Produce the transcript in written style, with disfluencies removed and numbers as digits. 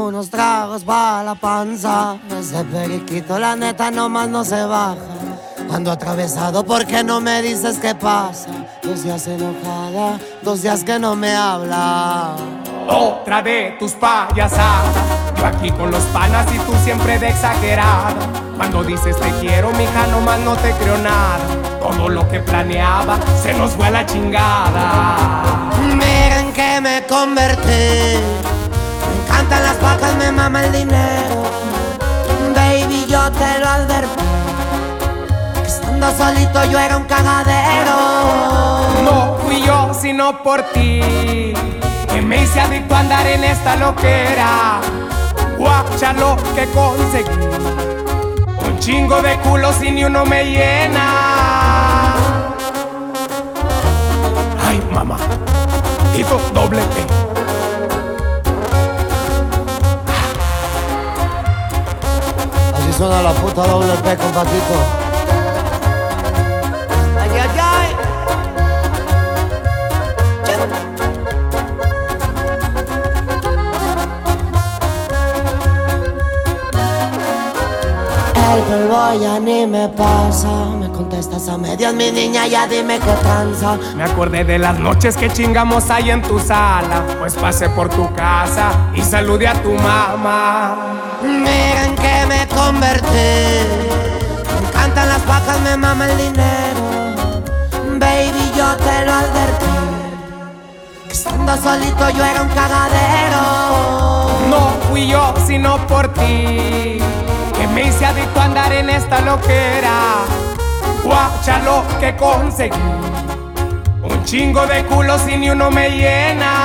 unos tragos pa' la panza. Ese periquito la neta nomás no se baja. Ando atravesado, ¿por qué no me dices qué pasa? 2 días enojada, 2 días que no me habla. Otra de tus payasadas, yo aquí con los panas y tú siempre de exagerada. Cuando dices te quiero, mija, nomás no te creo nada. Todo lo que planeaba se nos fue a la chingada. Miren que me convertí, me encantan las vacas, me mama el dinero. Baby, yo te lo advertí, que estando solito yo era un cagadero. No fui yo, sino por ti, que me hice adicto a andar en esta loquera. Guacha lo que conseguí, un chingo de culos y ni uno me llena. Ay, mamá, Tito doble T. Así suena la puta doble P, compatito. Ay, ay, ay. El polvo ya ni me pasa. Me contestas a medias, mi niña, ya dime qué tranza. Me acordé de las noches que chingamos ahí en tu sala, pues pasé por tu casa y saludé a tu mamá. Miren que me convertí, me encantan las vacas, me mama el dinero. Baby, yo te lo advertí, que estando solito yo era un cagadero. No fui yo, sino por ti, que me hice adicto a andar en esta loquera. Guacha lo que conseguí, un chingo de culos y ni uno me llena.